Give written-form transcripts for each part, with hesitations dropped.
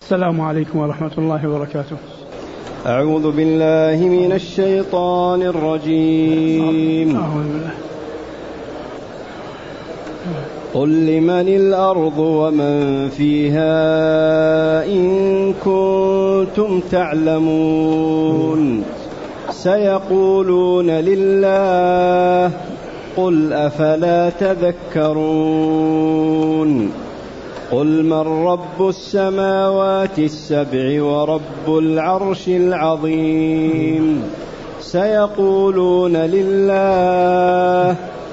السلام عليكم ورحمة الله وبركاته. أعوذ بالله من الشيطان الرجيم. قل لمن الأرض ومن فيها إن كنتم تعلمون سيقولون لله قل أفلا تذكرون قل من رب السماوات السبع ورب العرش العظيم سيقولون لله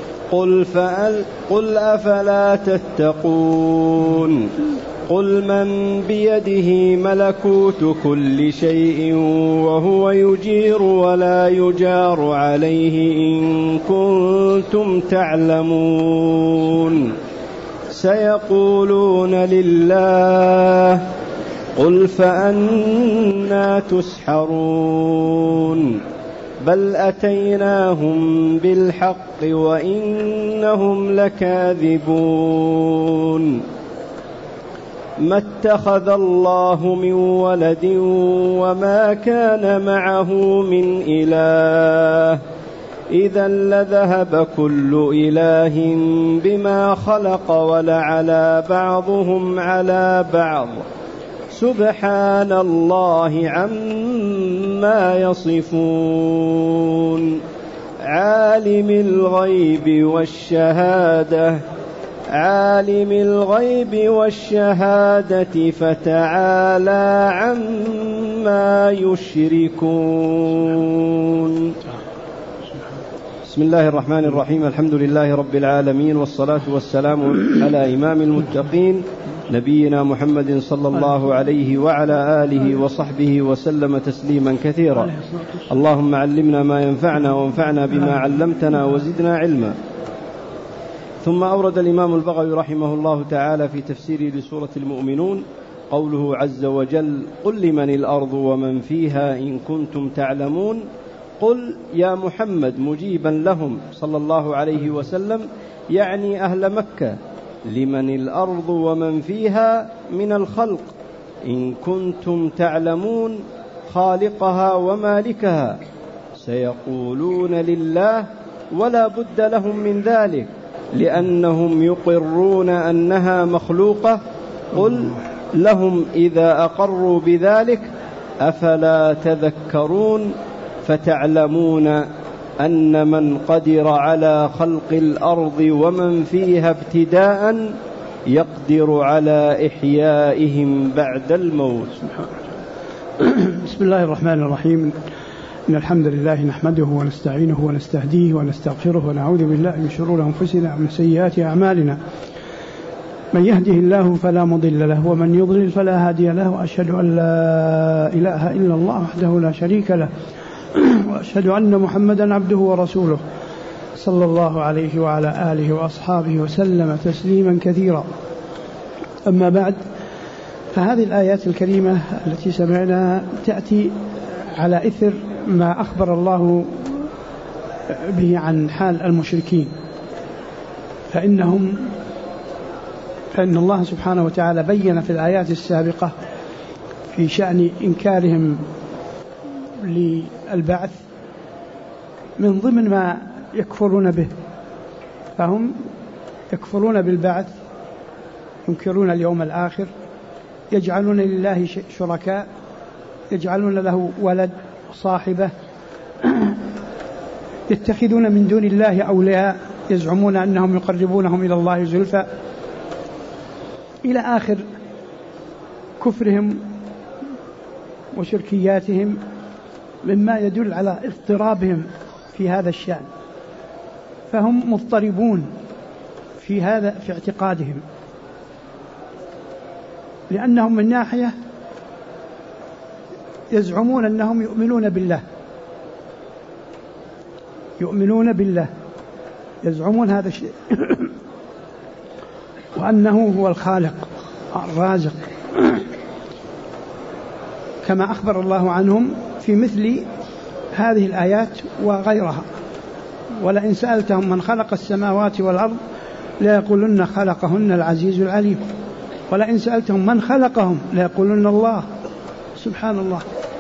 قل أفلا تتقون قل من بيده ملكوت كل شيء وهو يجير ولا يجار عليه إن كنتم تعلمون سيقولون لله قل فأنى تسحرون بل أتيناهم بالحق وإنهم لكاذبون ما اتخذ الله من ولد وما كان معه من إله إذا لذهب كل إله بما خلق ولعلى بعضهم على بعض سبحان الله عما يصفون عالم الغيب والشهادة فتعالى عما يشركون. بسم الله الرحمن الرحيم. الحمد لله رب العالمين والصلاة والسلام على إمام المتقين نبينا محمد صلى الله عليه وعلى آله وصحبه وسلم تسليما كثيرا. اللهم علمنا ما ينفعنا وانفعنا بما علمتنا وزدنا علما. ثم أورد الإمام البغوي رحمه الله تعالى في تفسيره لسورة المؤمنون قوله عز وجل قل لمن الأرض ومن فيها إن كنتم تعلمون قل يا محمد مجيبا لهم صلى الله عليه وسلم يعني أهل مكة لمن الأرض ومن فيها من الخلق إن كنتم تعلمون خالقها ومالكها سيقولون لله ولا بد لهم من ذلك لأنهم يقرون أنها مخلوقة. قل لهم إذا أقروا بذلك أفلا تذكرون فتعلمون أن من قدر على خلق الأرض ومن فيها ابتداء يقدر على إحيائهم بعد الموت. بسم الله الرحمن الرحيم. إن الحمد لله نحمده ونستعينه ونستهديه ونستغفره ونعوذ بالله من شرور أنفسنا ومن سيئات أعمالنا من يهده الله فلا مضل له ومن يضلل فلا هادي له وأشهد أن لا إله إلا الله وحده لا شريك له وأشهد أن محمدا عبده ورسوله صلى الله عليه وعلى آله وأصحابه وسلم تسليما كثيرا. أما بعد فهذه الآيات الكريمة التي سمعناها تأتي على إثر ما أخبر الله به عن حال المشركين فإن الله سبحانه وتعالى بين في الآيات السابقة في شأن إنكارهم للبعث من ضمن ما يكفرون به، فهم يكفرون بالبعث، ينكرون اليوم الآخر، يجعلون لله شركاء، يجعلون له ولد صاحبة، يتخذون من دون الله أولياء يزعمون أنهم يقربونهم إلى الله زلفى، إلى آخر كفرهم وشركياتهم مما يدل على اضطرابهم في هذا الشأن. فهم مضطربون في اعتقادهم، لأنهم من ناحية يزعمون أنهم يؤمنون بالله يزعمون هذا الشيء وأنه هو الخالق الرازق كما أخبر الله عنهم في مثل هذه الآيات وغيرها. ولئن سألتهم من خلق السماوات والأرض ليقولن خلقهن العزيز العليم. ولئن سألتهم من خلقهم ليقولون الله. سبحان الله.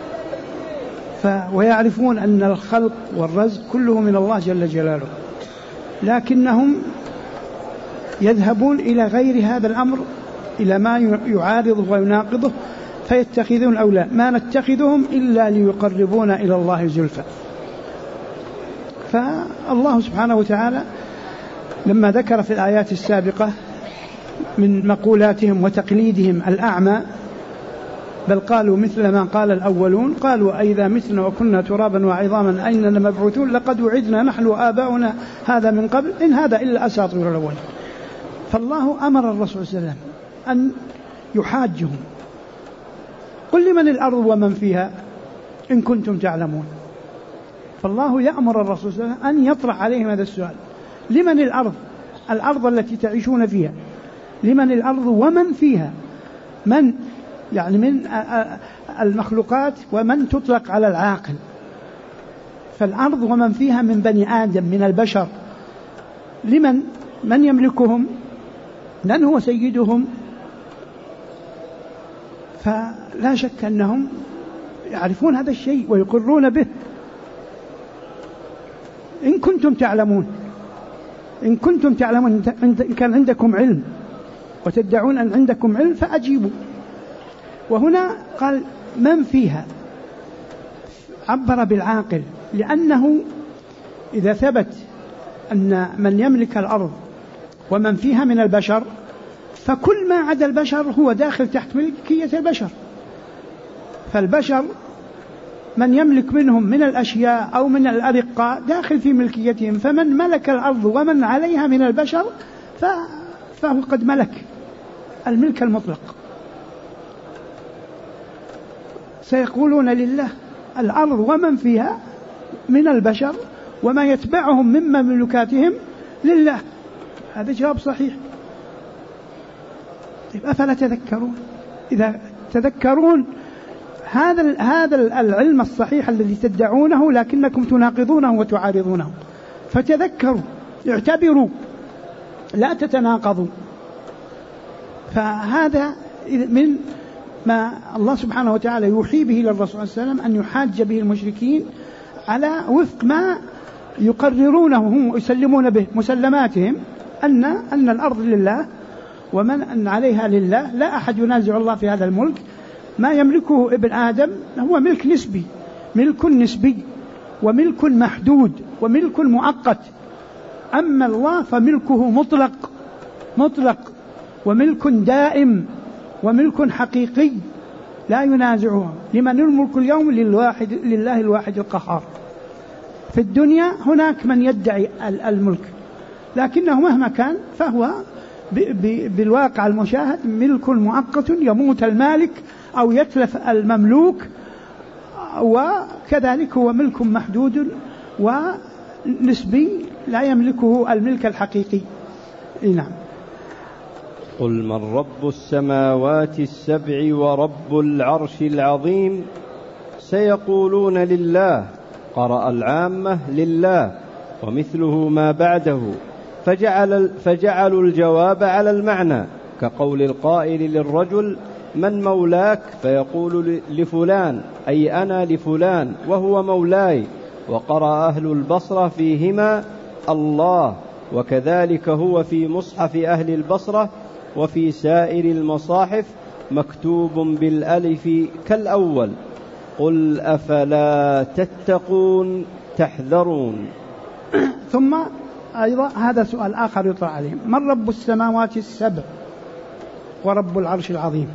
ويعرفون أن الخلق والرزق كله من الله جل جلاله، لكنهم يذهبون إلى غير هذا الأمر، إلى ما يعارضه ويناقضه، فيتخذون أولى ما نتخذهم إلا ليقربونا إلى الله زلفى. فالله سبحانه وتعالى لما ذكر في الآيات السابقة من مقولاتهم وتقليدهم الأعمى، بل قالوا مثل ما قال الأولون، قالوا أئذا متنا وكنا ترابا وعظاما أئنا لمبعوثون لقد وعدنا نحن وآباؤنا هذا من قبل إن هذا إلا أساطير الأولين. فالله أمر الرسول صلى الله عليه وسلم أن يحاجهم: قل لمن الأرض ومن فيها إن كنتم تعلمون. فالله يأمر الرسول صلى الله عليه وسلم أن يطرح عليهم هذا السؤال: لمن الأرض؟ الأرض التي تعيشون فيها، لمن الأرض ومن فيها؟ من يعني من المخلوقات، ومن تطلق على العاقل. فالأرض ومن فيها من بني آدم، من البشر. لمن؟ من يملكهم؟ من هو سيدهم؟ فلا شك أنهم يعرفون هذا الشيء ويقرون به. إن كنتم تعلمون، إن كنتم تعلمون، إن كان عندكم علم وتدعون أن عندكم علم فأجيبوا. وهنا قال من فيها، عبر بالعاقل، لأنه إذا ثبت أن من يملك الأرض ومن فيها من البشر، فكل ما عدا البشر هو داخل تحت ملكية البشر. فالبشر من يملك منهم من الأشياء أو من الأرقاء داخل في ملكيتهم، فمن ملك الأرض ومن عليها من البشر فهو قد ملك الملك المطلق. سيقولون لله الأرض ومن فيها من البشر وما يتبعهم من مملكاتهم لله. هذا جواب صحيح. أفلا تذكرون؟ إذا تذكرون هذا العلم الصحيح الذي تدعونه لكنكم تناقضونه وتعارضونه، فتذكروا، اعتبروا، لا تتناقضوا. فهذا من ما الله سبحانه وتعالى يوحي به للرسول صلى الله عليه وسلم، أن يحاج به المشركين على وفق ما يقررونه هم ويسلمون به مسلماتهم، أن الأرض لله ومن عليها لله، لا أحد ينازع الله في هذا الملك. ما يملكه ابن آدم هو ملك نسبي، ملك نسبي وملك محدود وملك مؤقت. أما الله فملكه مطلق وملك دائم وملك حقيقي لا ينازعه. لمن الملك اليوم؟ لله الواحد القهار. في الدنيا هناك من يدعي الملك، لكنه مهما كان فهو بالواقع المشاهد ملك مؤقت، يموت المالك أو يتلف المملوك، وكذلك هو ملك محدود ونسبي لا يملكه الملك الحقيقي. نعم. قل من رب السماوات السبع ورب العرش العظيم سيقولون لله. قرأ العامة لله ومثله ما بعده، فجعلوا الجواب على المعنى، كقول القائل للرجل من مولاك؟ فيقول لفلان، أي أنا لفلان وهو مولاي. وقرأ أهل البصرة فيهما الله، وكذلك هو في مصحف أهل البصرة وفي سائر المصاحف مكتوب بالألف كالأول. قل أفلا تتقون تحذرون. ثم أيضا هذا سؤال آخر يطرح عليهم: من رب السماوات السبع ورب العرش العظيم؟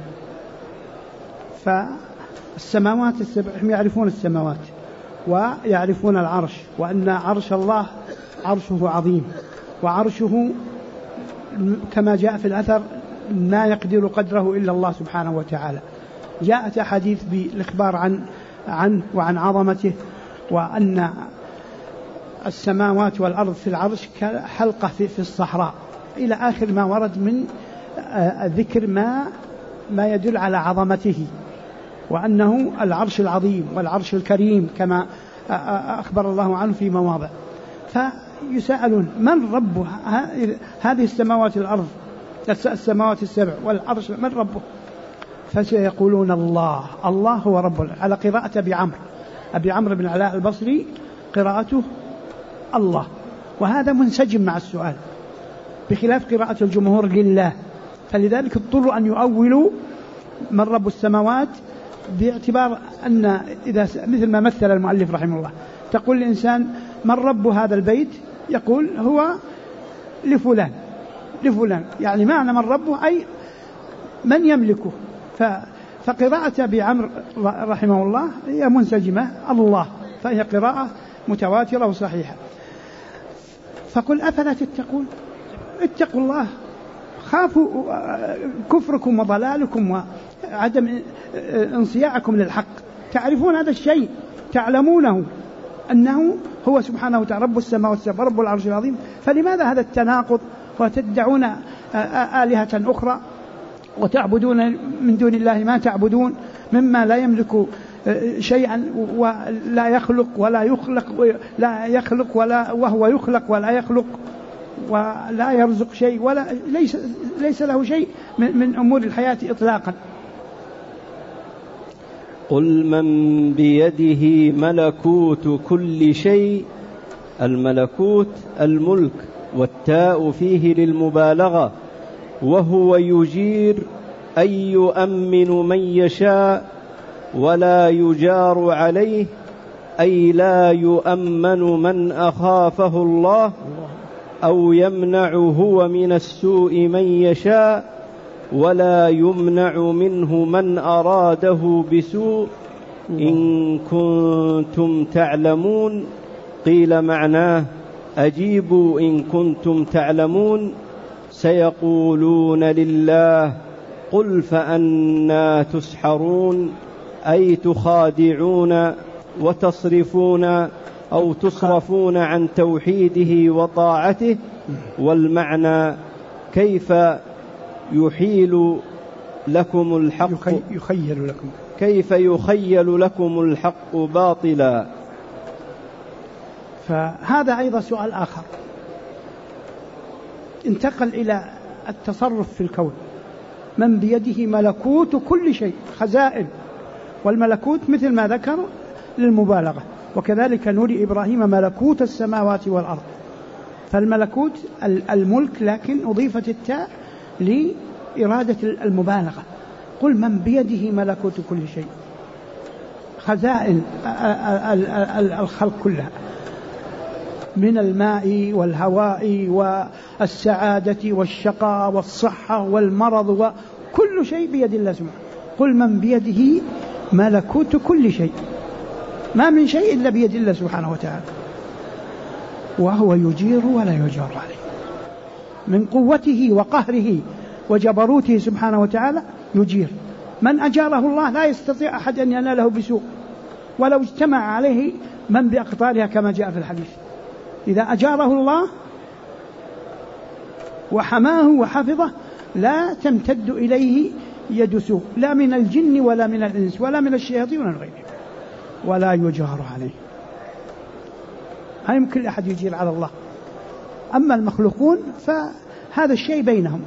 فالسماوات السبع هم يعرفون السماوات ويعرفون العرش، وأن عرش الله عرشه عظيم، وعرشه كما جاء في الأثر ما يقدر قدره إلا الله سبحانه وتعالى. جاءت أحاديث بالإخبار عنه وعن عظمته، وأن السماوات والأرض في العرش كحلقة في الصحراء، إلى آخر ما ورد من ذكر ما يدل على عظمته، وأنه العرش العظيم والعرش الكريم كما أخبر الله عنه في مواضع. فيسألون من رب هذه السماوات والأرض السماوات السبع والعرش من ربه؟ فسيقولون الله. الله هو رب. على قراءة أبي عمرو بن علاء البصري قراءته الله، وهذا منسجم مع السؤال، بخلاف قراءة الجمهور لله. فلذلك اضطروا أن يؤولوا من رب السماوات، باعتبار أن إذا مثل ما مثل المؤلف رحمه الله، تقول الإنسان من رب هذا البيت، يقول هو لفلان يعني معنى من ربه أي من يملكه. فقراءة أبي عمرو رحمه الله هي منسجمة الله، فهي قراءة متواترة وصحيحة. فقل أفلا تتقون؟ اتقوا الله، خافوا كفركم وضلالكم وعدم انصياعكم للحق. تعرفون هذا الشيء، تعلمونه أنه هو سبحانه وتعالى رب السماوات والسبع رب العرش العظيم، فلماذا هذا التناقض وتدعون آلهة أخرى وتعبدون من دون الله ما تعبدون مما لا يملك شيئا ولا يخلق ولا يخلق وهو يخلق ولا يخلق ولا يرزق شيء ولا ليس له شيء من أمور الحياة إطلاقا. قل من بيده ملكوت كل شيء. الملكوت الملك، والتاء فيه للمبالغة، وهو يجير أي يؤمن من يشاء ولا يجار عليه، أي لا يؤمن من أخافه الله أو يمنع هو من السوء من يشاء ولا يمنع منه من أراده بسوء إن كنتم تعلمون. قيل معناه أجيبوا إن كنتم تعلمون، سيقولون لله قل فأنى تسحرون، أي تخادعون وتصرفون أو تصرفون عن توحيده وطاعته. والمعنى كيف يحيل لكم الحق، كيف يخيل لكم الحق باطلا. فهذا أيضا سؤال آخر، انتقل إلى التصرف في الكون. من بيده ملكوت كل شيء، خزائن، والملكوت مثل ما ذكر للمبالغة. وكذلك نري إبراهيم ملكوت السماوات والأرض، فالملكوت الملك، لكن أضيفت التاء لإرادة المبالغة. قل من بيده ملكوت كل شيء، خزائن الخلق كلها، من الماء والهواء والسعادة والشقاء والصحة والمرض، وكل شيء بيد الله سبحانه. قل من بيده ملكوت كل شيء، ما من شيء إلا بيد الله سبحانه وتعالى، وهو يجير ولا يجار عليه. من قوته وقهره وجبروته سبحانه وتعالى يجير. من أجاره الله لا يستطيع أحد أن يناله بسوء، ولو اجتمع عليه من بأقطارها كما جاء في الحديث. إذا أجاره الله وحماه وحفظه لا تمتد إليه يد سوء، لا من الجن ولا من الإنس ولا من الشياطين ولا غيرهم، ولا يجار عليه. لا يمكن أحد يجير على الله. أما المخلوقون فهذا الشيء بينهم،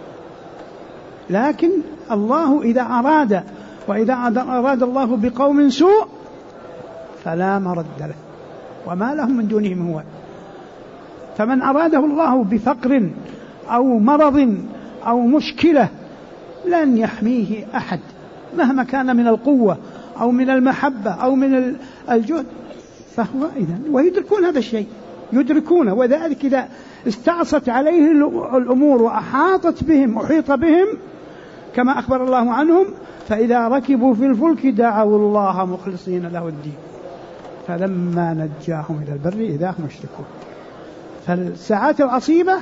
لكن الله إذا أراد، وإذا أراد الله بقوم سوء فلا مرد له وما لهم من دونه من وال. فمن أراده الله بفقر أو مرض أو مشكلة لن يحميه أحد مهما كان من القوة أو من المحبة أو من الجهد. فهو إذن ويدركون هذا الشيء، يدركون. وذلك إذا استعصت عليه الأمور وأحاطت بهم، أحيط بهم كما أخبر الله عنهم، فإذا ركبوا في الفلك دعوا الله مخلصين له الدين فلما نجاهم إلى البر إذا هم يشركون. فالساعات العصيبة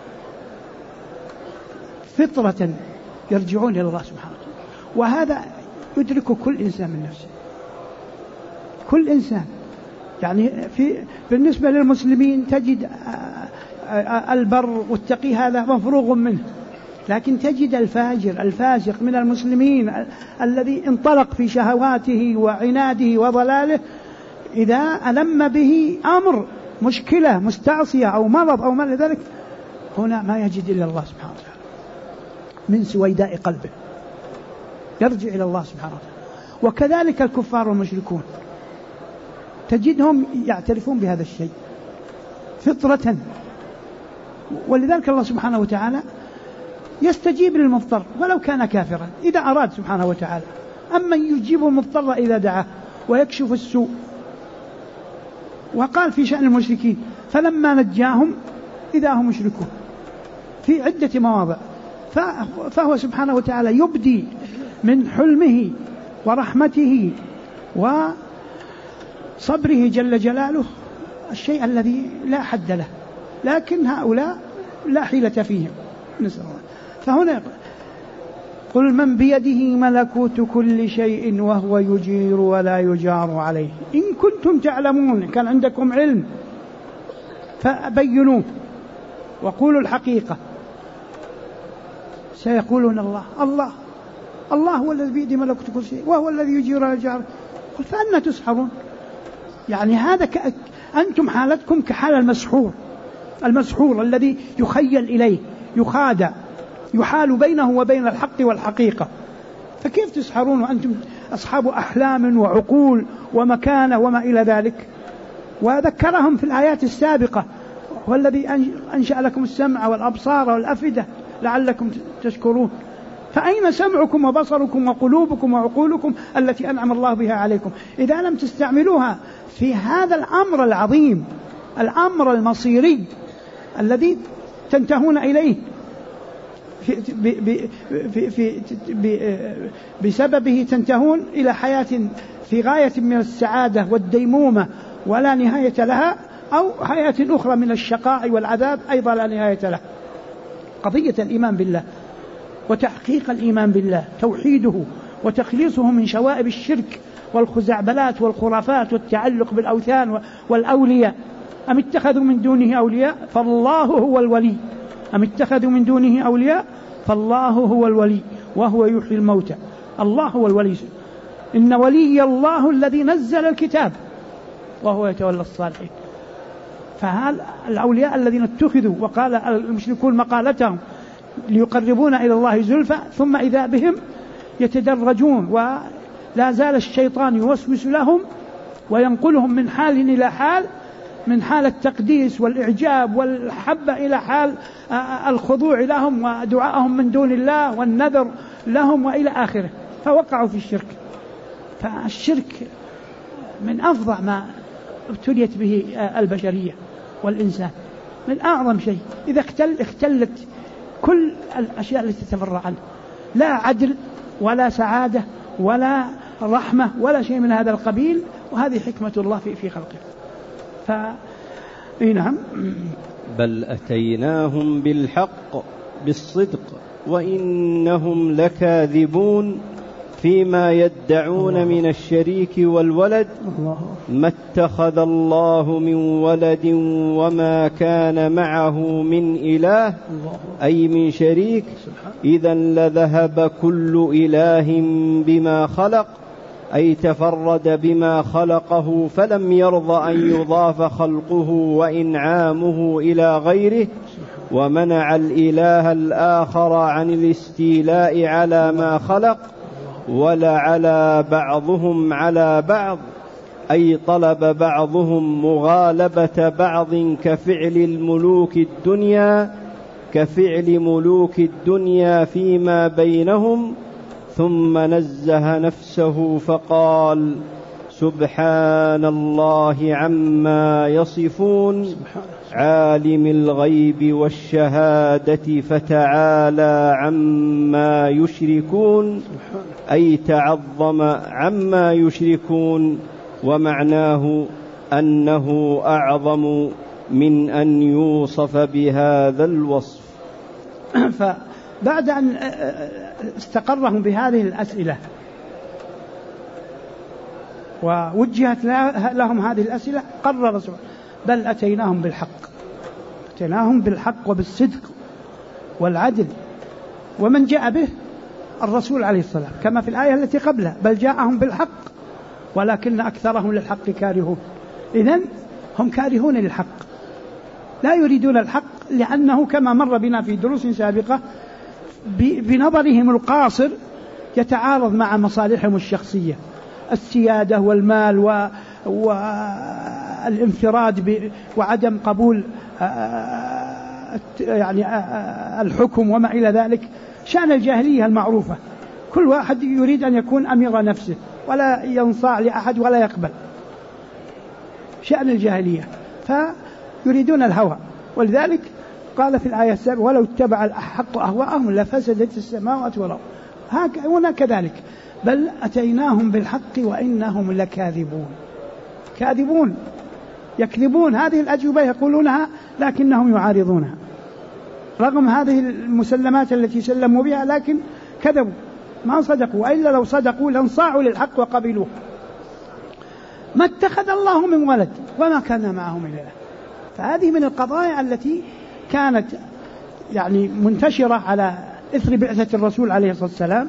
فطرة يرجعون إلى الله سبحانه وتعالى، وهذا يدرك كل إنسان من نفسه، كل إنسان. يعني بالنسبة للمسلمين تجد البر والتقي هذا مفروغ منه، لكن تجد الفاجر الفاسق من المسلمين الذي انطلق في شهواته وعناده وضلاله، إذا ألم به أمر مشكلة مستعصية أو مرض أو ما لذلك، هنا ما يجد إلا الله سبحانه وتعالى، من سويداء قلبه، يرجع إلى الله سبحانه وتعالى. وكذلك الكفار والمشركون تجدهم يعترفون بهذا الشيء فطرة، ولذلك الله سبحانه وتعالى يستجيب للمضطر ولو كان كافرا إذا أراد سبحانه وتعالى. أما يجيب المضطر إذا دعاه ويكشف السوء. وقال في شأن المشركين فلما نجاهم إذا هم مشركون في عدة مواضع. فهو سبحانه وتعالى يبدي من حلمه ورحمته وصبره جل جلاله الشيء الذي لا حد له، لكن هؤلاء لا حيلة فيهم، نسأل الله. فهنا قل من بيده ملكوت كل شيء وهو يجير ولا يجار عليه إن كنتم تعلمون. كان عندكم علم فبينوه وقولوا الحقيقة. سيقولون الله هو الذي بيده ملكوت كل شيء وهو الذي يجير ولا يجار. قل فأنا تسحرون؟ يعني هذا أنتم حالتكم كحال المسحور الذي يخيل إليه، يخادع، يحال بينه وبين الحق والحقيقة. فكيف تسحرون وأنتم أصحاب أحلام وعقول ومكانة وما إلى ذلك؟ وذكرهم في الآيات السابقة هو الذي أنشأ لكم السمع والأبصار والأفئدة لعلكم تشكرون. فأين سمعكم وبصركم وقلوبكم وعقولكم التي أنعم الله بها عليكم إذا لم تستعملوها في هذا الأمر العظيم، الأمر المصيري الذي تنتهون إليه بسببه، تنتهون إلى حياة في غاية من السعادة والديمومة ولا نهاية لها، أو حياة أخرى من الشقاء والعذاب أيضا لا نهاية لها. قضية الإيمان بالله وتحقيق الإيمان بالله، توحيده وتخليصه من شوائب الشرك والخزعبلات والخرافات والتعلق بالأوثان والأولياء. أم اتخذوا من دونه أولياء فالله هو الولي، أم اتخذوا من دونه أولياء فالله هو الولي وهو يحيي الموتى. الله هو الولي، إن ولي الله الذي نزل الكتاب وهو يتولى الصالحين. فالأولياء الذين اتخذوا وقال المشركون مقالتهم ليقربون إلى الله زلفى ثم إذا بهم يتدرجون، ولا زال الشيطان يوسوس لهم وينقلهم من حال إلى حال، من حال التقديس والإعجاب والحبة إلى حال الخضوع لهم ودعائهم من دون الله والنذر لهم وإلى آخره، فوقعوا في الشرك. فالشرك من أفظع ما ابتليت به البشرية والإنسان، من أعظم شيء. إذا اختلت كل الأشياء التي تتفرع عنه، لا عدل ولا سعادة ولا رحمة ولا شيء من هذا القبيل. وهذه حكمة الله في خلقه. نعم. بل أتيناهم بالحق بالصدق وإنهم لكاذبون فيما يدعون من الشريك والولد. ما اتخذ الله من ولد وما كان معه من إله أي من شريك، إذا لذهب كل إله بما خلق، أي تفرد بما خلقه فلم يرض أن يضاف خلقه وإنعامه إلى غيره، ومنع الإله الآخر عن الاستيلاء على ما خلق، ولا على بعضهم على بعض، أي طلب بعضهم مغالبة بعض كفعل ملوك الدنيا فيما بينهم. ثم نزه نفسه فقال سبحان الله عما يصفون، عالم الغيب والشهادة فتعالى عما يشركون، أي تعظم عما يشركون، ومعناه أنه أعظم من أن يوصف بهذا الوصف. بعد أن استقرهم بهذه الأسئلة ووجهت لهم هذه الأسئلة، قرر سبحانه بل أتيناهم بالحق وبالصدق والعدل. ومن جاء به الرسول عليه الصلاة كما في الآية التي قبلها، بل جاءهم بالحق ولكن أكثرهم للحق كارهون. إذن هم كارهون للحق، لا يريدون الحق، لأنه كما مر بنا في دروس سابقة بنظرهم القاصر يتعارض مع مصالحهم الشخصية، السيادة والمال والانفراد وعدم قبول يعني الحكم وما إلى ذلك، شأن الجاهلية المعروفة. كل واحد يريد أن يكون أمير نفسه ولا ينصاع لأحد ولا يقبل، شأن الجاهلية، فيريدون الهوى. ولذلك قال في الآية السابقة: ولو اتبع الحق أهواءهم لفسدت السماوات والأرض. هنا كذلك، بل أتيناهم بالحق وإنهم لكاذبون. كاذبون، يكذبون هذه الأجوبة يقولونها لكنهم يعارضونها رغم هذه المسلمات التي سلموا بها، لكن كذبوا ما صدقوا، وإلا لو صدقوا لانصاعوا للحق وقبلوه. ما اتخذ الله من ولد وما كان معه من إله. فهذه من القضايا التي كانت يعني منتشرة على إثر بعثة الرسول عليه الصلاة والسلام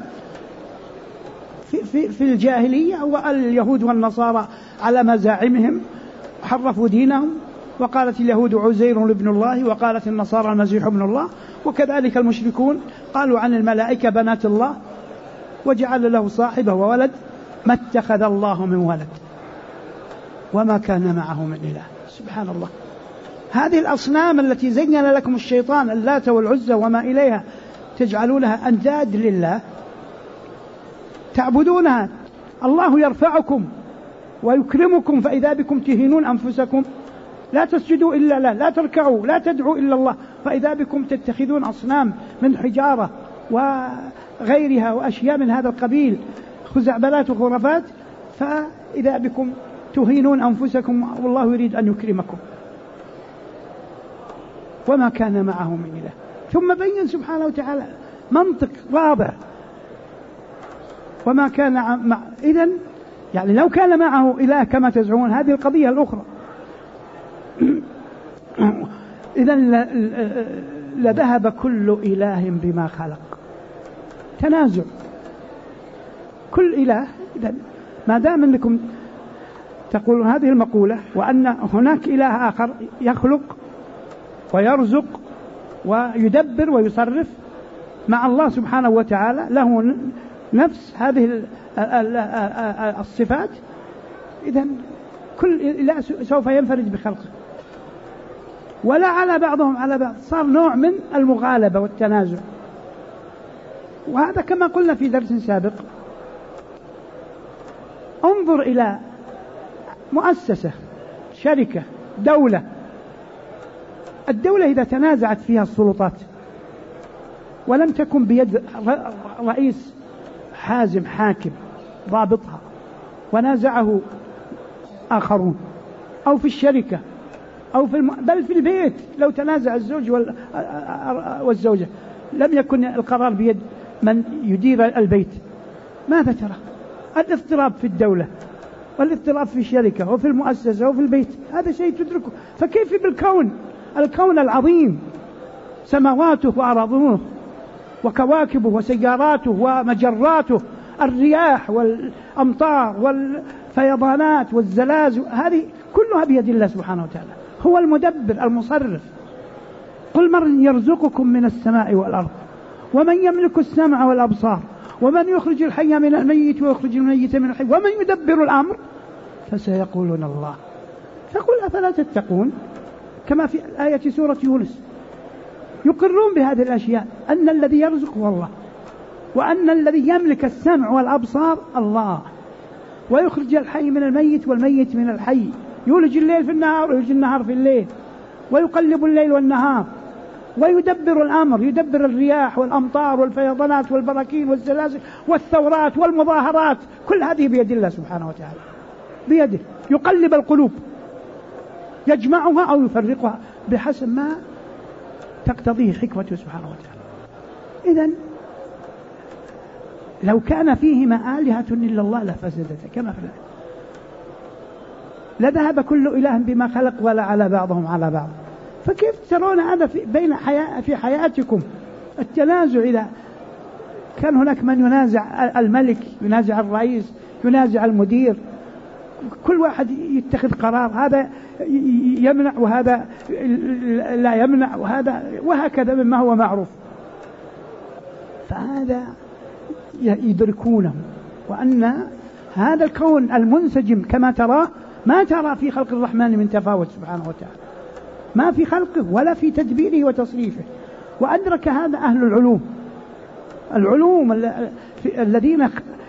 في الجاهلية، واليهود والنصارى على مزاعمهم حرفوا دينهم، وقالت اليهود عزير ابن الله، وقالت النصارى المسيح ابن الله، وكذلك المشركون قالوا عن الملائكة بنات الله، وجعل له صاحبه وولد. ما اتخذ الله من ولد وما كان معه من إله. سبحان الله. هذه الأصنام التي زين لكم الشيطان، اللات والعزى وما إليها، تجعلونها أنداد لله تعبدونها. الله يرفعكم ويكرمكم، فإذا بكم تهينون أنفسكم. لا تسجدوا إلا له، لا تركعوا، لا تدعوا إلا الله، فإذا بكم تتخذون أصنام من حجارة وغيرها وأشياء من هذا القبيل، خزعبلات وخرافات، فإذا بكم تهينون أنفسكم والله يريد أن يكرمكم. وما كان معه من إله. ثم بين سبحانه وتعالى منطق واضح: وما كان إذن يعني لو كان معه إله كما تزعمون، هذه القضية الأخرى. إذن لذهب كل إله بما خلق. تنازع كل إله. إذن ما دام أنكم تقولون هذه المقولة، وأن هناك إله آخر يخلق ويرزق ويدبر ويصرف مع الله سبحانه وتعالى، له نفس هذه الصفات، إذن كل إله سوف ينفرد بخلقه، ولا على بعضهم على بعض. صار نوع من المغالبة والتنازع. وهذا كما قلنا في درس سابق. انظر إلى مؤسسة، شركة، دولة. الدولة إذا تنازعت فيها السلطات ولم تكن بيد رئيس حازم حاكم ضابطها، ونازعه آخرون، أو في الشركة، أو بل في البيت، لو تنازع الزوج والزوجة لم يكن القرار بيد من يدير البيت، ماذا ترى؟ الاضطراب في الدولة، والاضطراب في الشركة، وفي المؤسسة، وفي البيت. هذا شيء تدركه. فكيف بالكون؟ الكون العظيم، سماواته وأراضيه وكواكبه وسياراته ومجراته، الرياح والأمطار والفيضانات والزلازل، هذه كلها بيد الله سبحانه وتعالى. هو المدبر المصرف. قل من يرزقكم من السماء والأرض، ومن يملك السمع والأبصار، ومن يخرج الحي من الميت ويخرج الميت من الحي، ومن يدبر الأمر، فسيقولون الله. فقل أفلا تتقون، كما في آية سورة يونس. يقرون بهذه الأشياء، أن الذي يرزق هو الله، وأن الذي يملك السمع والأبصار الله، ويخرج الحي من الميت والميت من الحي، يولج الليل في النهار ويولج النهار في الليل، ويقلب الليل والنهار، ويدبر الأمر، يدبر الرياح والأمطار والفيضانات والبراكين والزلازل والثورات والمظاهرات، كل هذه بيد الله سبحانه وتعالى، بيده. يقلب القلوب، يجمعها أو يفرقها بحسب ما تقتضيه حكمته سبحانه وتعالى. إذن لو كان فيهما آلهة إلا الله لفسدتا، كما في الآية. لذهب كل إله بما خلق ولا على بعضهم على بعض. فكيف ترون هذا في حياتكم التنازع؟ إذا كان هناك من ينازع الملك، ينازع الرئيس، ينازع المدير، كل واحد يتخذ قرار، هذا يمنع وهذا لا يمنع، وهذا وهكذا مما هو معروف. فهذا يدركونه، وأن هذا الكون المنسجم كما تراه ما ترى في خلق الرحمن من تفاوت سبحانه وتعالى، ما في خلقه ولا في تدبيره وتصريفه. وأدرك هذا أهل العلوم الذين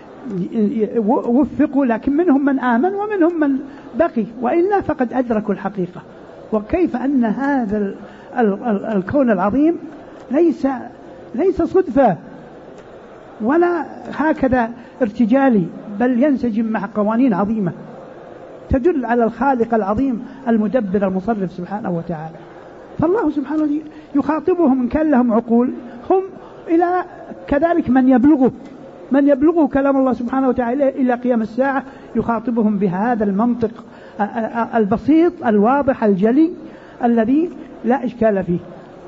وفقوا، لكن منهم من آمن ومنهم من بقي، وإلا فقد أدركوا الحقيقة. وكيف أن هذا الكون العظيم ليس صدفة ولا هكذا ارتجالي، بل ينسجم مع قوانين عظيمة تدل على الخالق العظيم المدبر المصرف سبحانه وتعالى. فالله سبحانه وتعالى يخاطبهم إن كان لهم عقول، هم إلى كذلك من يبلغه كلام الله سبحانه وتعالى إلى قيام الساعة يخاطبهم بهذا المنطق البسيط الواضح الجلي الذي لا إشكال فيه.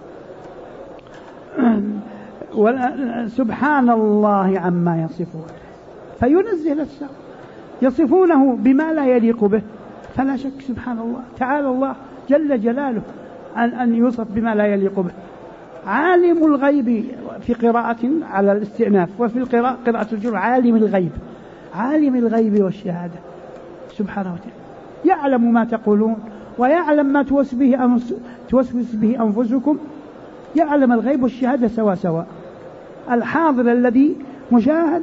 سبحان الله عما يصفون، فينزه السقف، يصفونه بما لا يليق به، فلا شك سبحان الله تعالى الله جل جلاله أن يوصف بما لا يليق به. عالم الغيب في قراءة على الاستئناف، وفي قراءة الجر عالم الغيب والشهادة سبحانه وتعالى، يعلم ما تقولون ويعلم ما توسوس به أنفسكم، يعلم الغيب والشهادة سواء، الحاضر الذي مشاهد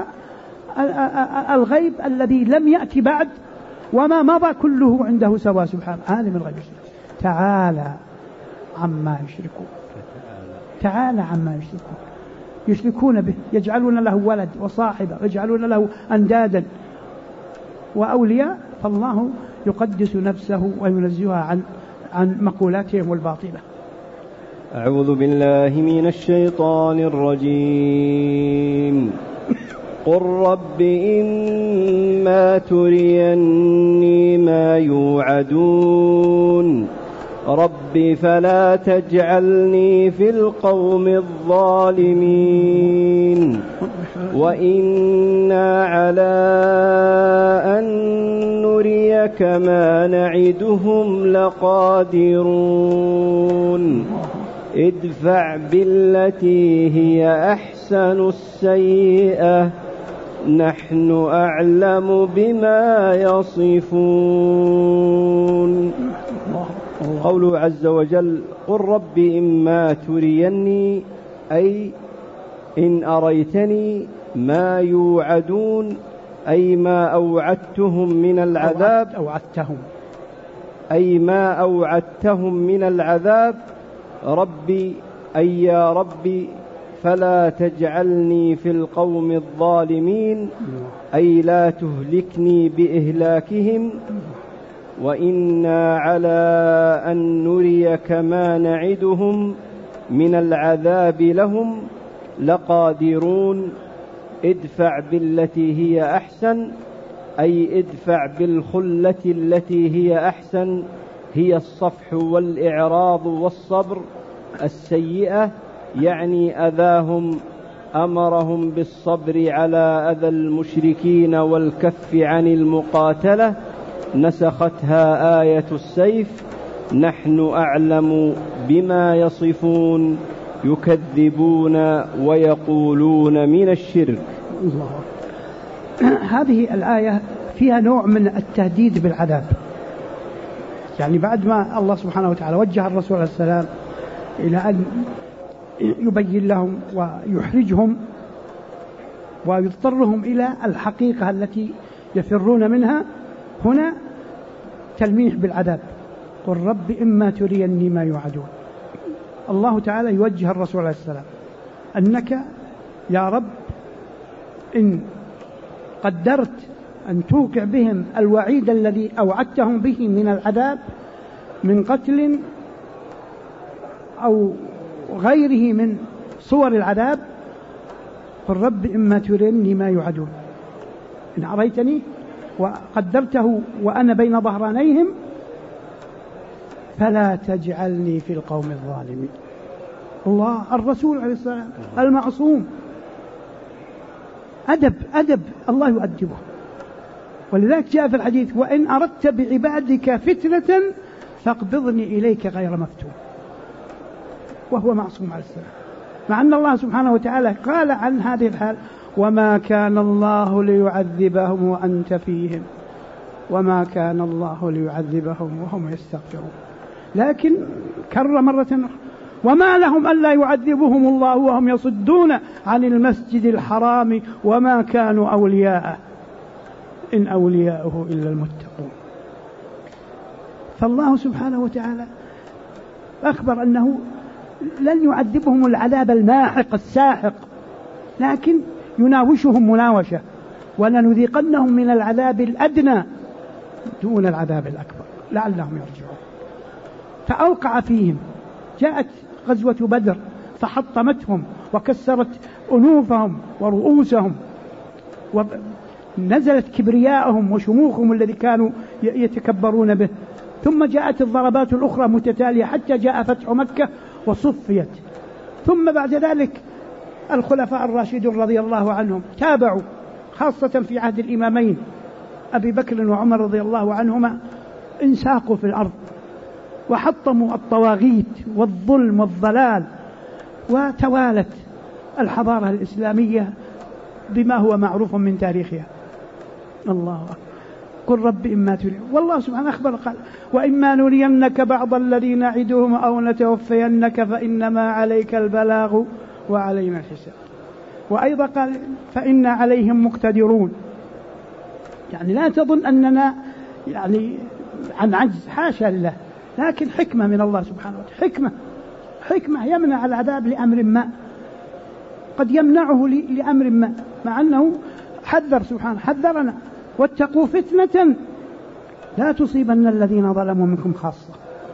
والغيب الذي لم يأتي بعد وما مضى كله عنده سواء سبحانه. عالم الغيب تعالى عما يشركون، يشركون به، يجعلون له ولد وصاحبة، يجعلون له أندادا وأولياء. فالله يقدس نفسه وينزهها عن مقولاتهم الباطلة. أعوذ بالله من الشيطان الرجيم. قل رب إما تريني ما يوعدون رب فلا تجعلني في القوم الظالمين وإنا على أن نريك ما نعدهم لقادرون ادفع بالتي هي أحسن السيئة نحن أعلم بما يصفون. قوله عز وجل قل رب إما تريني، أي إن أريتني ما يوعدون، أي ما أوعدتهم من العذاب، أي ما أوعدتهم من العذاب ربي، أي يا ربي فلا تجعلني في القوم الظالمين، أي لا تهلكني بإهلاكهم. وإنا على أن نريك ما نعدهم من العذاب لهم لقادرون ادفع بالتي هي أحسن، أي ادفع بالخلة التي هي أحسن، هي الصفح والإعراض والصبر. السيئة يعني أذاهم، أمرهم بالصبر على أذى المشركين والكف عن المقاتلة، نسختها آية السيف. نحن أعلم بما يصفون، يكذبون ويقولون من الشرك. الله. هذه الآية فيها نوع من التهديد بالعذاب، يعني بعد ما الله سبحانه وتعالى وجه الرسول عليه السلام إلى أن يبين لهم ويحرجهم ويضطرهم إلى الحقيقة التي يفرون منها، هنا تلميح بالعذاب. قل رب إما تريني ما يوعدون. الله تعالى يوجه الرسول عليه السلام أنك يا رب إن قدرت أن توقع بهم الوعيد الذي أوعدتهم به من العذاب من قتل أو غيره من صور العذاب، قل رب إما تريني ما يوعدون، إن أريتني وقدرته وأنا بين ظهرانيهم فلا تجعلني في القوم الظالمين. الله، الرسول عليه السلام المعصوم، أدب الله يؤدبه. ولذلك جاء في الحديث وإن أردت بعبادك فتنة فاقبضني إليك غير مفتون، وهو معصوم عليه السلام. مع أن الله سبحانه وتعالى قال عن هذه الحال: وما كان الله ليعذبهم وأنت فيهم، وما كان الله ليعذبهم وهم يستغفرون. لكن كرر مرة أخرى: وما لهم ألا يعذبهم الله وهم يصدون عن المسجد الحرام وما كانوا أولياءه إن أولياؤه إلا المتقون. فالله سبحانه وتعالى أخبر أنه لن يعذبهم العذاب الماحق الساحق، لكن يناوشهم مناوشة، ولنذيقنهم من العذاب الأدنى دون العذاب الأكبر لعلهم يرجعون. فأوقع فيهم. جاءت غزوة بدر فحطمتهم وكسرت أنوفهم ورؤوسهم، ونزلت كبرياءهم وشموخهم الذي كانوا يتكبرون به. ثم جاءت الضربات الأخرى متتالية حتى جاء فتح مكة وصفيت. ثم بعد ذلك الخلفاء الراشدون رضي الله عنهم تابعوا، خاصة في عهد الإمامين أبي بكر وعمر رضي الله عنهما، انساقوا في الأرض وحطموا الطواغيت والظلم والضلال، وتوالت الحضارة الإسلامية بما هو معروف من تاريخها. الله أكبر. قل رب إما تريد. والله سبحانه أخبر قال: وإما نرينك بعض الذي نعدهم أو نتوفينك فإنما عليك البلاغ وعلينا الحساب. وأيضا قال: فإنا عليهم مقتدرون. يعني لا تظن أننا يعني عن عجز، حاشا لله، لكن حكمة من الله سبحانه وتعالى، حكمة يمنع العذاب لأمر ما، قد يمنعه لأمر ما، مع أنه حذر سبحانه، حذرنا: واتقوا فتنة لا تصيبن الذين ظلموا منكم خاصة.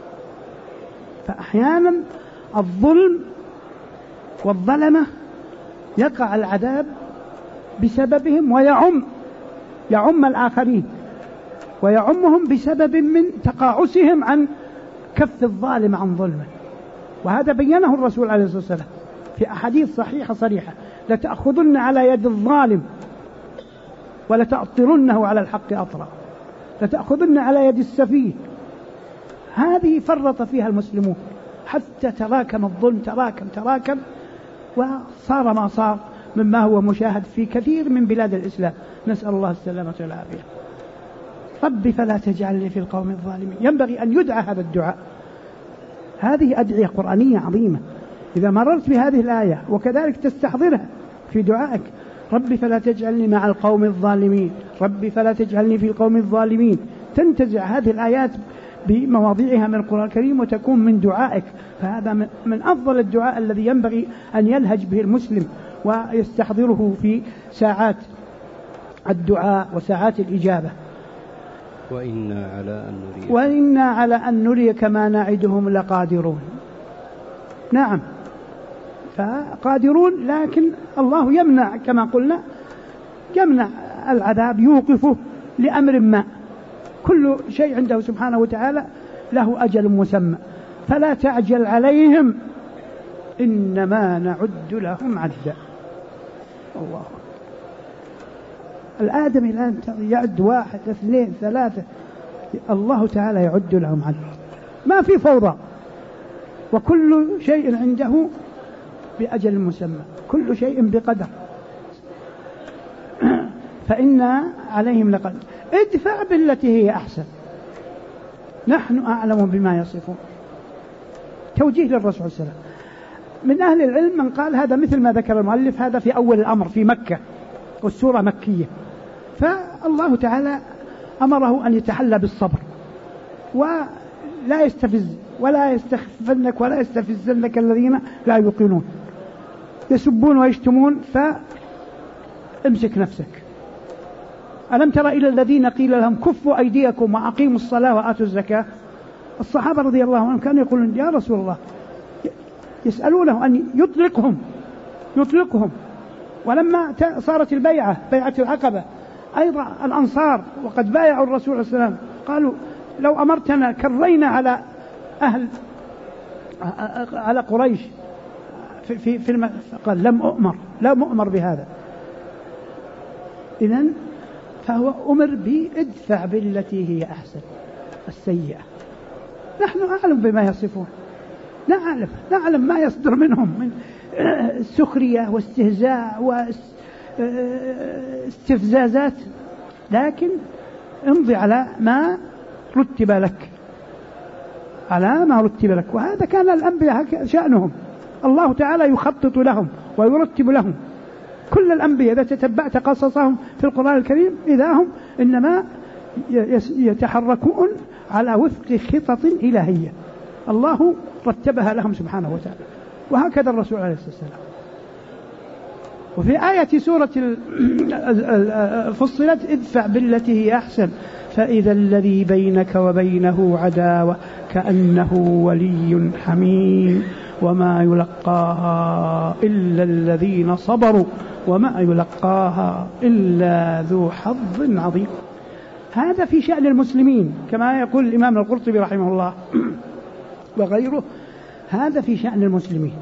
فأحيانا الظلم والظلمة يقع العذاب بسببهم ويعم الآخرين، ويعمهم بسبب من تقاعسهم عن كف الظالم عن ظلمه. وهذا بينه الرسول عليه الصلاة والسلام في أحاديث صحيحة صريحة: لتأخذن على يد الظالم ولتأطرنه على الحق أطرا، لتأخذن على يد السفيه. هذه فرط فيها المسلمون حتى تراكم الظلم، تراكم وصار ما صار مما هو مشاهد في كثير من بلاد الإسلام، نسأل الله السلامة والعافية. رب فلا تجعلني في القوم الظالمين. ينبغي أن يدعى هذا الدعاء. هذه أدعية قرآنية عظيمة، إذا مررت بهذه الآية وكذلك تستحضرها في دعائك: رب فلا تجعلني مع القوم الظالمين، رب فلا تجعلني في القوم الظالمين، تنتزع هذه الآيات بمواضيعها من القرآن الكريم وتكون من دعائك. فهذا من أفضل الدعاء الذي ينبغي أن يلهج به المسلم ويستحضره في ساعات الدعاء وساعات الإجابة. وإنا على أن نريك ما نعدهم لقادرون. نعم، فقادرون، لكن الله يمنع كما قلنا، يمنع العذاب، يوقفه لأمر ما. كل شيء عنده سبحانه وتعالى له أجل مسمى، فلا تعجل عليهم إنما نعد لهم عدا. الله، الآدمي الآن يعد 1 2 3، الله تعالى يعد لهم عدا، ما في فوضى، وكل شيء عنده بأجل مسمى، كل شيء بقدر. فإنا عليهم لقد ادفع بالتي هي أحسن نحن أعلم بما يصفون. توجيه للرسول صلى الله عليه وسلم. من أهل العلم من قال هذا مثل ما ذكر المؤلف، هذا في أول الأمر في مكة والسورة مكية، فالله تعالى أمره أن يتحلى بالصبر ولا يستفز ولا يستخفنك ولا يستفزنك الذين لا يوقنون، يسبون ويشتمون، فامسك نفسك. ألم تر إلى الذين قيل لهم كفوا أيديكم وأقيموا الصلاة وآتوا الزكاة؟ الصحابة رضي الله عنهم كانوا يقولون يا رسول الله، يسألونه أن يطلقهم. ولما صارت البيعة، بيعة العقبة، أيضا الأنصار وقد بايعوا الرسول صلى الله عليه وسلم قالوا لو أمرتنا كرينا على قريش في قال لم أؤمر بهذا. إذن فهو أمر بادفع بالتي هي أحسن السيئة. نحن أعلم بما يصفون، نعلم ما يصدر منهم سخرية واستهزاء واستفزازات، لكن امضي على ما رتب لك، على ما رتب لك. وهذا كان الأنبياء شأنهم، الله تعالى يخطط لهم ويرتب لهم. كل الأنبياء إذا تتبعت قصصهم في القرآن الكريم إذا هم إنما يتحركون على وفق خطط إلهية الله رتبها لهم سبحانه وتعالى. وهكذا الرسول عليه الصلاة والسلام. وفي آية سورة فصلت ادفع بالتي هي أحسن فإذا الذي بينك وبينه عداوة كأنه ولي حميم وما يلقاها إلا الذين صبروا وما يلقاها إلا ذو حظ عظيم. هذا في شأن المسلمين كما يقول الإمام القرطبي رحمه الله وغيره، هذا في شأن المسلمين،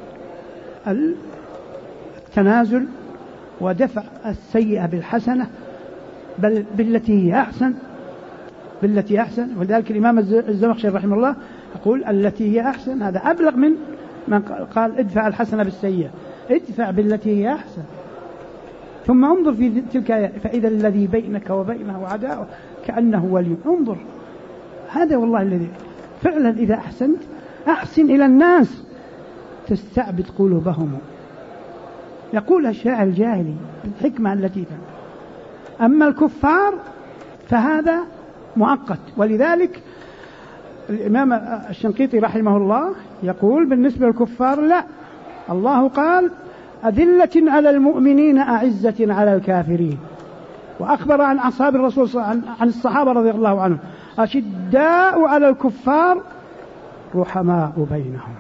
التنازل ودفع السيئة بالحسنة بل بالتي هي أحسن، بالتي أحسن. ولذلك الإمام الزمخشري رحمه الله يقول التي هي أحسن، هذا أبلغ من قال ادفع الحسنة بالسيئة، ادفع بالتي هي أحسن. ثم انظر في تلك فإذا الذي بينك وبينه عداوة كأنه ولي. انظر، هذا والله الذي فعلا إذا أحسنت أحسن إلى الناس تستعبد قلوبهم. يقول الشاعر الجاهلي بالحكمة التي فهم. أما الكفار فهذا مؤقت. ولذلك الإمام الشنقيطي رحمه الله يقول بالنسبة للكفار لا، الله قال أذلة على المؤمنين أعزة على الكافرين. وأخبر عن أصحاب الرسول عن الصحابة رضي الله عنهم أشداء على الكفار رحماء بينهم.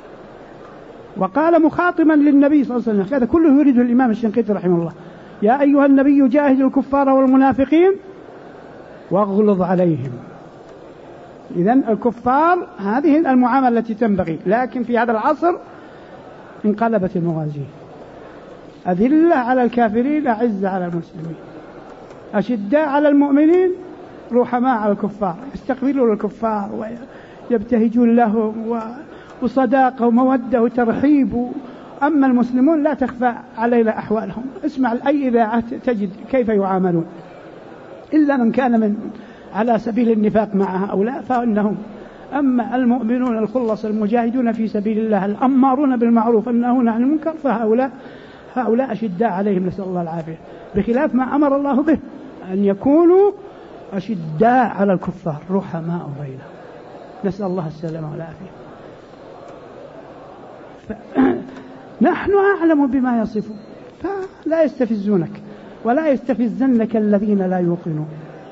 وقال مخاطبا للنبي صلى الله عليه وسلم، هذا كله يريده الإمام الشنقيطي رحمه الله، يا أيها النبي جاهد الكفار والمنافقين واغلظ عليهم. إذن الكفار هذه المعاملة التي تنبغي، لكن في هذا العصر انقلبت الموازين، أذلة على الكافرين أعزة على المسلمين، أشداء على المؤمنين رحماء على الكفار، يستقبلون الكفار ويبتهجون لهم وصداقة ومودة وترحيب. أما المسلمون لا تخفى علينا أحوالهم، اسمع أي إذاعة تجد كيف يعاملون، إلا من كان من على سبيل النفاق مع هؤلاء فإنهم. أما المؤمنون الخلص المجاهدون في سبيل الله الأمارون بالمعروف الناهون عن المنكر فهؤلاء أشداء عليهم نسأل الله العافية، بخلاف ما أمر الله به أن يكونوا أشداء على الكفار رحماء بينهم، نسأل الله السلامة والعافية. نحن أعلم بما يصفون فلا يستفزونك ولا يستفزنك الذين لا يوقنون.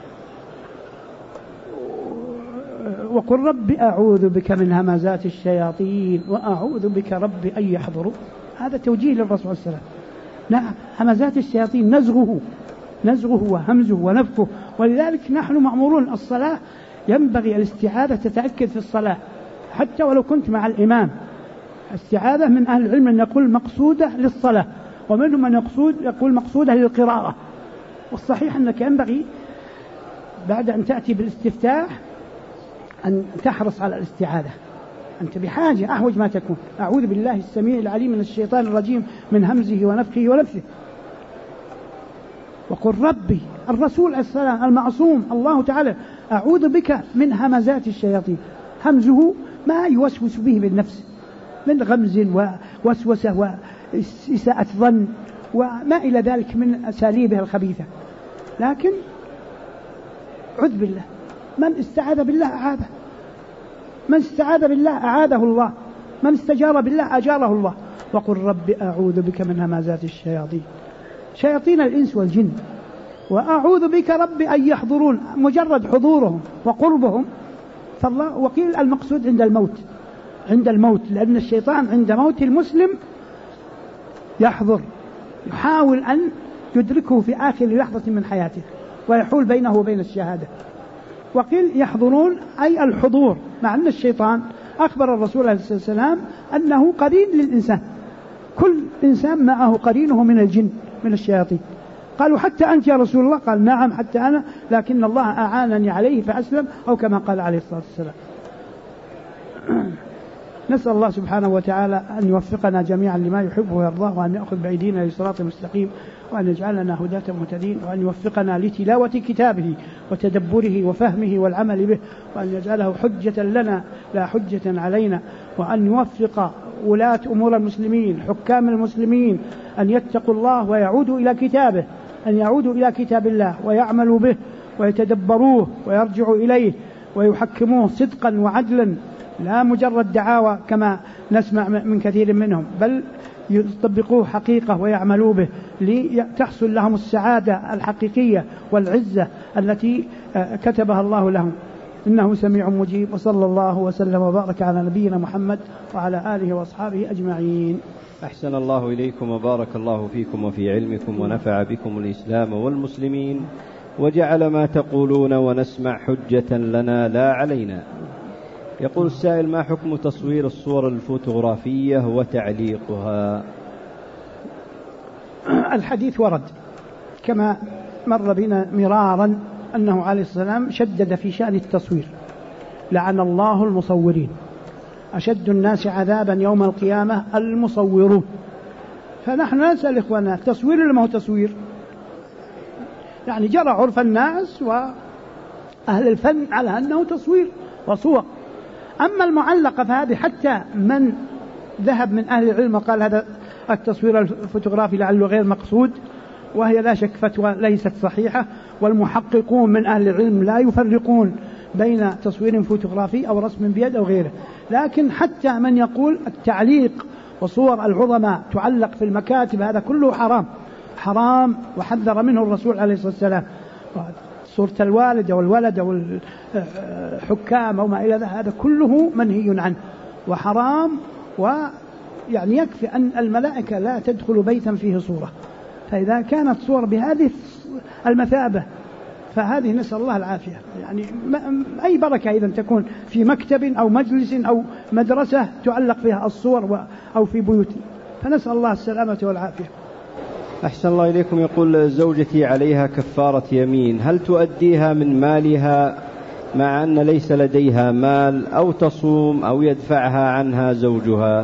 وقل رب أعوذ بك من همزات الشياطين وأعوذ بك رب أن يحضروا. هذا توجيه للرسول صلى الله عليه وسلم. نعم، همزات الشياطين نزغه وهمزه ونفخه. ولذلك نحن مأمورون الصلاة ينبغي الاستعاذة تتأكد في الصلاة حتى ولو كنت مع الإمام. استعاذة من أهل العلم أن يقول مقصودة للصلاة، ومنهم من يقول مقصودة للقراءة. والصحيح أنك ينبغي بعد أن تأتي بالاستفتاح أن تحرص على الاستعاذة، أنت بحاجة أحوج ما تكون. أعوذ بالله السميع العليم من الشيطان الرجيم من همزه ونفخه ونفثه. وقل ربي، الرسول السلام المعصوم الله تعالى أعوذ بك من همزات الشياطين. همزه ما يوسوس به بالنفس من غمز ووسوسة وإساءة ظن وما إلى ذلك من أساليبها الخبيثة، لكن عذ بالله. من استعاذ بالله أعاذه، من استعاذ بالله أعاذه الله، من استجار بالله أجاره الله. وقل رب أعوذ بك من همزات الشياطين، شياطين الإنس والجن، وأعوذ بك رب أن يحضرون. مجرد حضورهم وقربهم فالله. وقيل المقصود عند الموت لأن الشيطان عند موت المسلم يحضر، يحاول أن يدركه في آخر لحظة من حياته ويحول بينه وبين الشهادة. وقيل يحضرون أي الحضور، مع أن الشيطان أخبر الرسول عليه الصلاة والسلام أنه قرين للإنسان، كل إنسان معه قرينه من الجن من الشياطين. قالوا حتى أنت يا رسول الله؟ قال نعم حتى أنا، لكن الله أعانني عليه فأسلم، أو كما قال عليه الصلاة والسلام. نسأل الله سبحانه وتعالى أن يوفقنا جميعا لما يحبه ويرضاه، وأن يأخذ بأيدينا لصراط مستقيم، وأن يجعلنا هداة مهتدين، وأن يوفقنا لتلاوة كتابه وتدبره وفهمه والعمل به، وأن يجعله حجة لنا لا حجة علينا، وأن يوفق ولاة أمور المسلمين حكام المسلمين أن يتقوا الله ويعودوا إلى كتابه، أن يعودوا إلى كتاب الله ويعملوا به ويتدبروه ويرجعوا إليه ويحكموه صدقا وعدلا، لا مجرد دعاوى كما نسمع من كثير منهم، بل يطبقوه حقيقة ويعملوا به لتحصل لهم السعادة الحقيقية والعزة التي كتبها الله لهم. إنه سميع مجيب، وصلى الله وسلم وبارك على نبينا محمد وعلى آله وأصحابه أجمعين. أحسن الله إليكم وبارك الله فيكم وفي علمكم ونفع بكم الإسلام والمسلمين، وجعل ما تقولون ونسمع حجة لنا لا علينا. يقول السائل: ما حكم تصوير الصور الفوتوغرافية وتعليقها؟ الحديث ورد كما مر بنا مرارا أنه عليه السلام شدد في شأن التصوير: لعن الله المصورين، أشد الناس عذابا يوم القيامة المصورون. فنحن نسأل إخواننا: تصوير ولا ما هو تصوير؟ يعني جرى عرف الناس وأهل الفن على أنه تصوير وصور. أما المعلقة فهذه حتى من ذهب من أهل العلم وقال هذا التصوير الفوتوغرافي لعله غير مقصود، وهي لا شك فتوى ليست صحيحة، والمحققون من أهل العلم لا يفرقون بين تصوير فوتوغرافي أو رسم بيد أو غيره. لكن حتى من يقول التعليق وصور العظماء تعلق في المكاتب هذا كله حرام حرام، وحذر منه الرسول عليه الصلاة والسلام. صورة الوالد والولد والحكام أو ما إلى ذلك هذا كله منهي عنه وحرام. ويعني يكفي أن الملائكة لا تدخل بيتا فيه صورة، فإذا كانت صور بهذه المثابة فهذه نسأل الله العافية. يعني أي بركة إذا تكون في مكتب أو مجلس أو مدرسة تعلق فيها الصور أو في بيوت، فنسأل الله السلامة والعافية. أحسن الله إليكم. يقول: زوجتي عليها كفارة يمين، هل تؤديها من مالها مع أن ليس لديها مال، أو تصوم، أو يدفعها عنها زوجها؟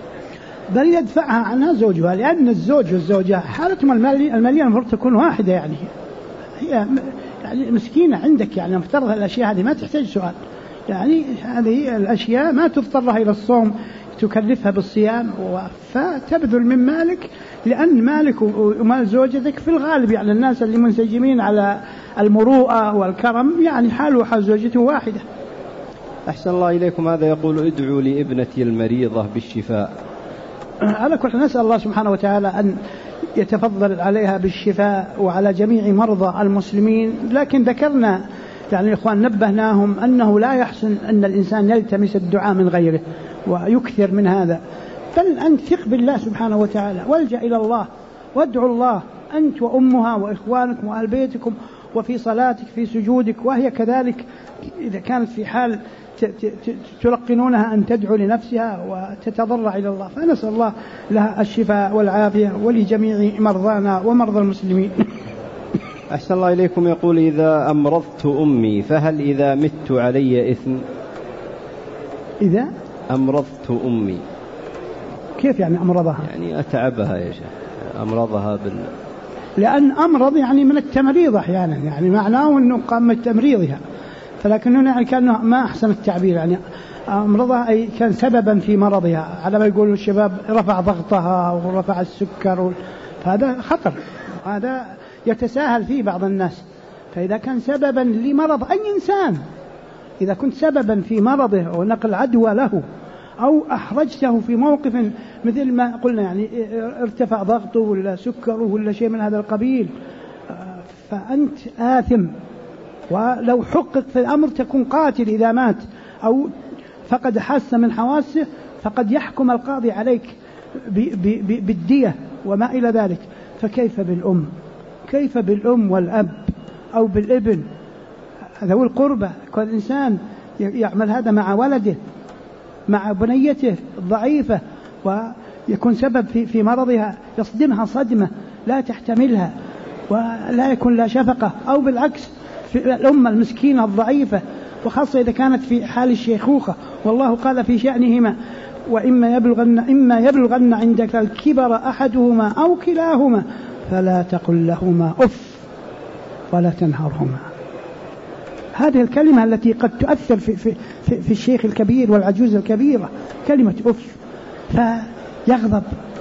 بل يدفعها عنها زوجها، لأن الزوج والزوجة حالتهم المالية المفروض تكون واحدة. يعني هي يعني مسكينة عندك، يعني مفترض الأشياء هذه ما تحتاج سؤال. يعني هذه الأشياء ما تضطرها إلى الصوم، تكلفها بالصيام، فتبذل من مالك، لأن مالك ومال زوجتك في الغالب يعني الناس اللي منسجمين على المروءة والكرم يعني حاله وحال زوجته واحدة. أحسن الله إليكم. هذا يقول: ادعوا لابنتي المريضة بالشفاء. على كل نسأل الله سبحانه وتعالى أن يتفضل عليها بالشفاء وعلى جميع مرضى المسلمين. لكن ذكرنا يعني الإخوان نبهناهم أنه لا يحسن أن الإنسان يلتمس الدعاء من غيره ويكثر من هذا، بل أن ثق بالله سبحانه وتعالى والجأ إلى الله وادعوا الله أنت وأمها وإخوانكم وأهل بيتكم، وفي صلاتك في سجودك، وهي كذلك إذا كانت في حال تلقنونها أن تدعو لنفسها وتتضرع إلى الله. فنسأل الله لها الشفاء والعافية ولجميع مرضانا ومرضى المسلمين. أحسن الله إليكم. يقول: إذا أمرضت أمي فهل إذا مت علي إثم؟ إذا أمرضت أمي كيف يعني أمرضها؟ يعني أتعبها يا شيخ، أمرضها لأن أمرض يعني من التمريض أحيانا، يعني معناه أنه قام من تمريضها، فلكنه يعني كأنه ما أحسن التعبير. يعني أمرضها أي كان سببا في مرضها، على ما يقول الشباب رفع ضغطها ورفع السكر، فهذا خطر، هذا يتساهل فيه بعض الناس. فإذا كان سببا لمرض أي إنسان، إذا كنت سببا في مرضه ونقل عدوى له، أو أحرجته في موقف مثل ما قلنا يعني ارتفع ضغطه ولا سكره ولا شيء من هذا القبيل، فأنت آثم. ولو حقق في الأمر تكون قاتل إذا مات أو فقد حاسة من حواسه، فقد يحكم القاضي عليك بالدية وما إلى ذلك. فكيف بالأم؟ كيف بالأم والأب أو بالابن ذوي القربة؟ كل إنسان يعمل هذا مع ولده مع بنيته الضعيفة ويكون سبب في مرضها، يصدمها صدمة لا تحتملها ولا يكون لا شفقة، أو بالعكس في الأمة المسكينة الضعيفة، وخاصة إذا كانت في حال الشيخوخة. والله قال في شأنهما: وإما يبلغن عندك الكبر أحدهما أو كلاهما فلا تقل لهما أف ولا تنهرهما. هذه الكلمة التي قد تؤثر في الشيخ الكبير والعجوز الكبيرة، كلمة أف، فيغضب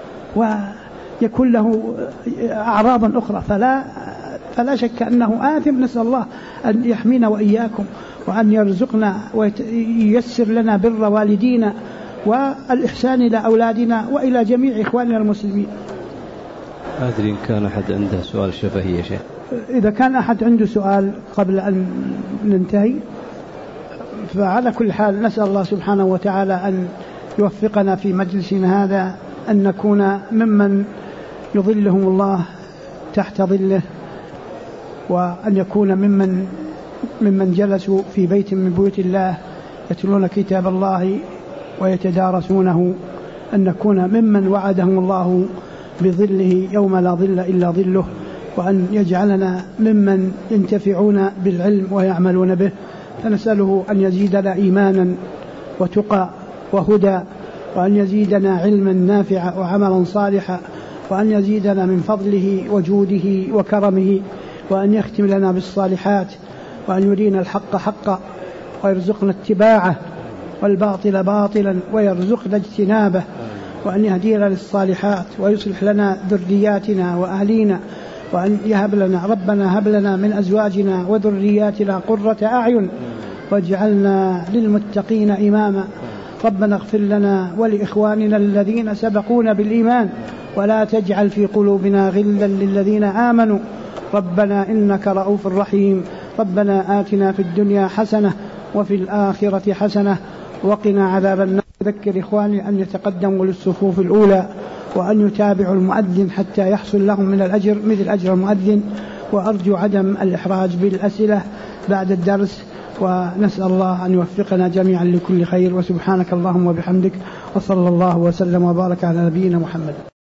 ويكون له أعراض أخرى، فلا شك أنه آثم. نسأل الله أن يحمينا وإياكم وأن يرزقنا وييسر لنا بر والدينا والإحسان إلى أولادنا وإلى جميع إخواننا المسلمين. أدري إن كان أحد عنده سؤال شفهي يا شيخ. إذا كان أحد عنده سؤال قبل أن ننتهي، فعلى كل حال نسأل الله سبحانه وتعالى أن يوفقنا في مجلسنا هذا أن نكون ممن يظلهم الله تحت ظله، وأن يكون ممن جلسوا في بيت من بيوت الله يتلون كتاب الله ويتدارسونه، أن نكون ممن وعدهم الله بظله يوم لا ظل إلا ظله، وأن يجعلنا ممن ينتفعون بالعلم ويعملون به. فنسأله أن يزيدنا إيمانا وتقى وهدى، وأن يزيدنا علما نافعا وعملا صالحا، وأن يزيدنا من فضله وجوده وكرمه، وأن يختم لنا بالصالحات، وأن يرينا الحق حقا ويرزقنا اتباعه والباطل باطلا ويرزقنا اجتنابه، وأن يهدينا للصالحات ويصلح لنا ذرياتنا وأهلينا، وأن يهب لنا ربنا هب لنا من أزواجنا وذرياتنا قرة أعين واجعلنا للمتقين إماما. ربنا اغفر لنا ولإخواننا الذين سبقونا بالإيمان ولا تجعل في قلوبنا غلا للذين آمنوا ربنا إنك رؤوف رحيم. ربنا آتنا في الدنيا حسنة وفي الآخرة حسنة وقنا عذاب النار. أذكر إخواني أن يتقدموا للصفوف الأولى وأن يتابعوا المؤذن حتى يحصل لهم من الأجر مثل أجر المؤذن، وأرجو عدم الإحراج بالأسئلة بعد الدرس، ونسأل الله أن يوفقنا جميعا لكل خير. وسبحانك اللهم وبحمدك، وصلى الله وسلم وبارك على نبينا محمد.